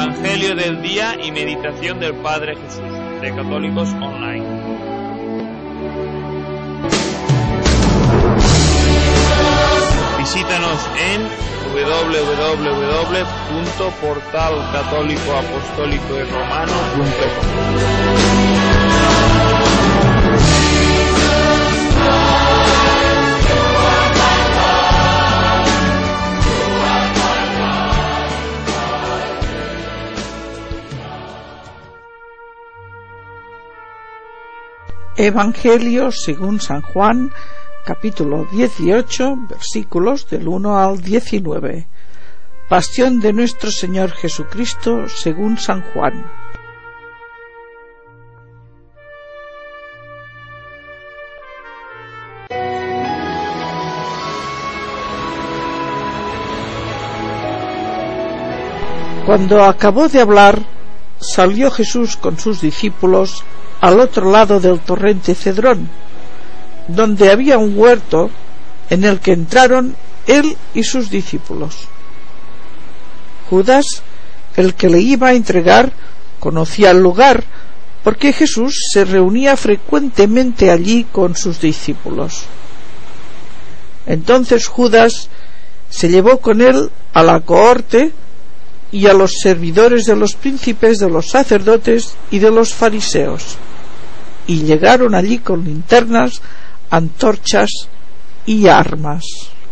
Evangelio del día y meditación del Padre Jesús, de Católicos Online. Visítanos en www.portalcatólicoapostólicoyromano.com. Evangelio según San Juan, capítulo 18, versículos del 1 al 19. Pasión de nuestro Señor Jesucristo según San Juan. Cuando acabó de hablar, salió Jesús con sus discípulos al otro lado del torrente Cedrón, donde había un huerto en el que entraron él y sus discípulos. Judas, el que le iba a entregar, conocía el lugar, porque Jesús se reunía frecuentemente allí con sus discípulos. Entonces Judas se llevó con él a la cohorte y a los servidores de los príncipes de los sacerdotes y de los fariseos, y llegaron allí con linternas, antorchas y armas.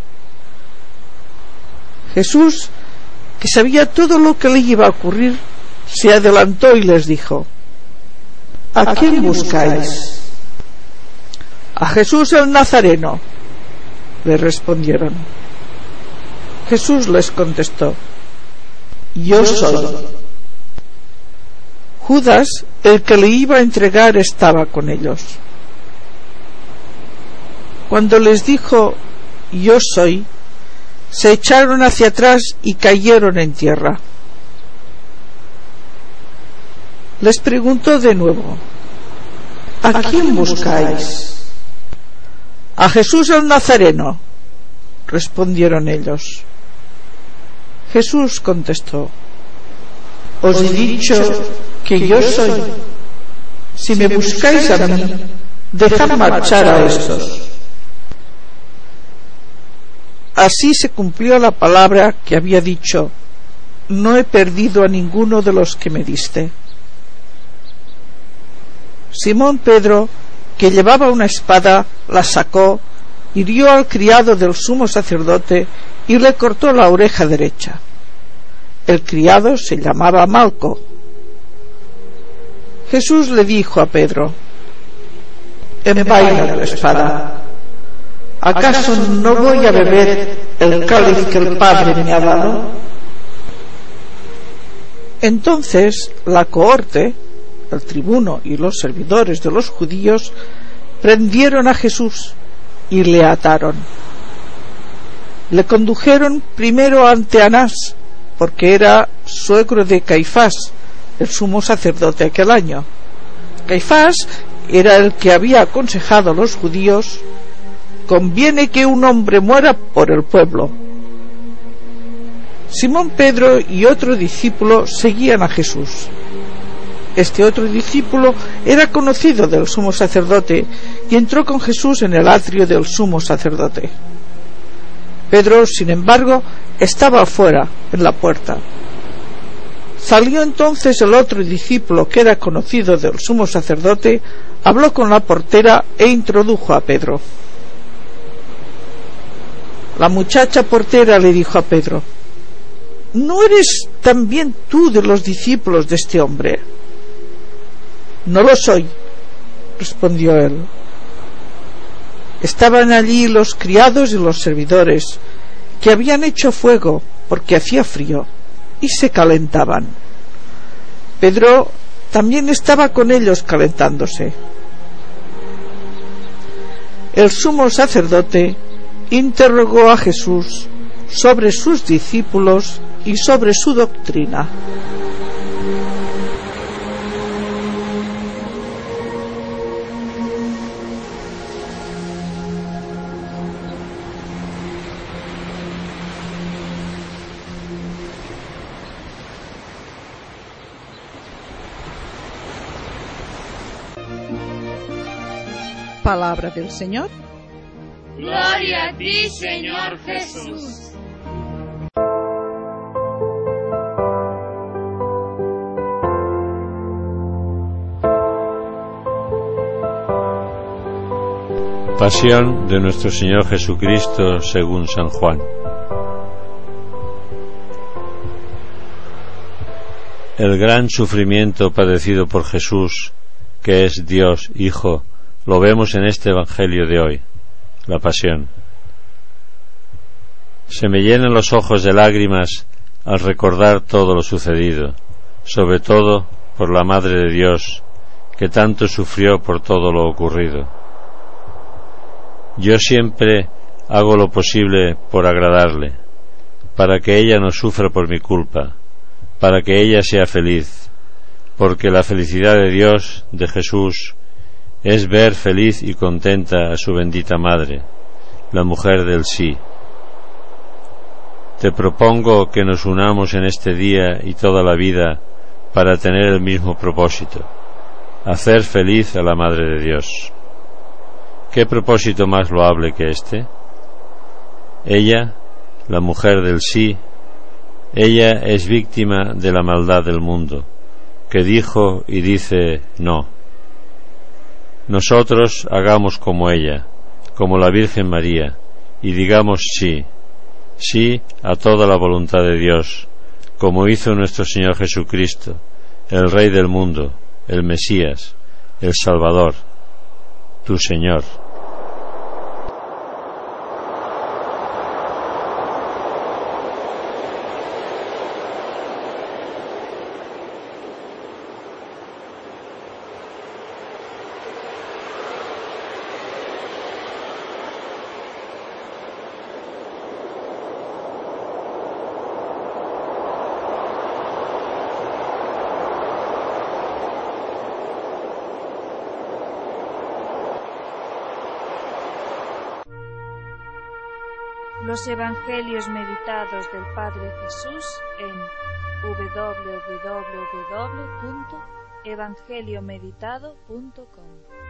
Jesús, que sabía todo lo que le iba a ocurrir, se adelantó y les dijo: ¿A quién buscáis? A Jesús el Nazareno, le respondieron. Jesús les contestó: Yo soy. Judas, el que le iba a entregar, estaba con ellos. Cuando les dijo yo soy, se echaron hacia atrás y cayeron en tierra. Les preguntó de nuevo: ¿A quién buscáis? A Jesús el Nazareno, respondieron ellos. Jesús contestó: Os he dicho que yo soy. Si me buscáis a mí, dejad marchar a estos. Así se cumplió la palabra que había dicho: No he perdido a ninguno de los que me diste. Simón Pedro, que llevaba una espada, la sacó, hirió al criado del sumo sacerdote y le cortó la oreja derecha. El criado se llamaba Malco. Jesús le dijo a Pedro: Envaina tu espada. ¿Acaso no voy a beber el cáliz que el Padre me ha dado? Entonces la cohorte, el tribuno y los servidores de los judíos prendieron a Jesús y le ataron. Le condujeron primero ante Anás, porque era suegro de Caifás, el sumo sacerdote aquel año. Caifás era el que había aconsejado a los judíos: conviene que un hombre muera por el pueblo. Simón Pedro y otro discípulo seguían a Jesús. Este otro discípulo era conocido del sumo sacerdote y entró con Jesús en el atrio del sumo sacerdote. Pedro, sin embargo, estaba afuera, en la puerta. Salió entonces el otro discípulo, que era conocido del sumo sacerdote, habló con la portera e introdujo a Pedro. La muchacha portera le dijo a Pedro: ¿No eres también tú de los discípulos de este hombre? No lo soy, respondió él. Estaban allí los criados y los servidores, que habían hecho fuego porque hacía frío, y se calentaban. Pedro también estaba con ellos calentándose. El sumo sacerdote interrogó a Jesús sobre sus discípulos y sobre su doctrina. Palabra del Señor. Gloria a ti, Señor Jesús. Pasión de nuestro Señor Jesucristo según San Juan. El gran sufrimiento padecido por Jesús, que es Dios Hijo, lo vemos en este Evangelio de hoy, la Pasión. Se me llenan los ojos de lágrimas al recordar todo lo sucedido, sobre todo por la Madre de Dios, que tanto sufrió por todo lo ocurrido. Yo siempre hago lo posible por agradarle, para que ella no sufra por mi culpa, para que ella sea feliz, porque la felicidad de Dios, de Jesús, es ver feliz y contenta a su bendita Madre, la mujer del sí. Te propongo que nos unamos en este día y toda la vida para tener el mismo propósito, hacer feliz a la Madre de Dios. ¿Qué propósito más loable que este? Ella, la mujer del sí, ella es víctima de la maldad del mundo, que dijo y dice no. Nosotros hagamos como ella, como la Virgen María, y digamos sí, sí a toda la voluntad de Dios, como hizo nuestro Señor Jesucristo, el Rey del mundo, el Mesías, el Salvador, tu Señor. Los Evangelios meditados del Padre Jesús en www.evangeliomeditado.com.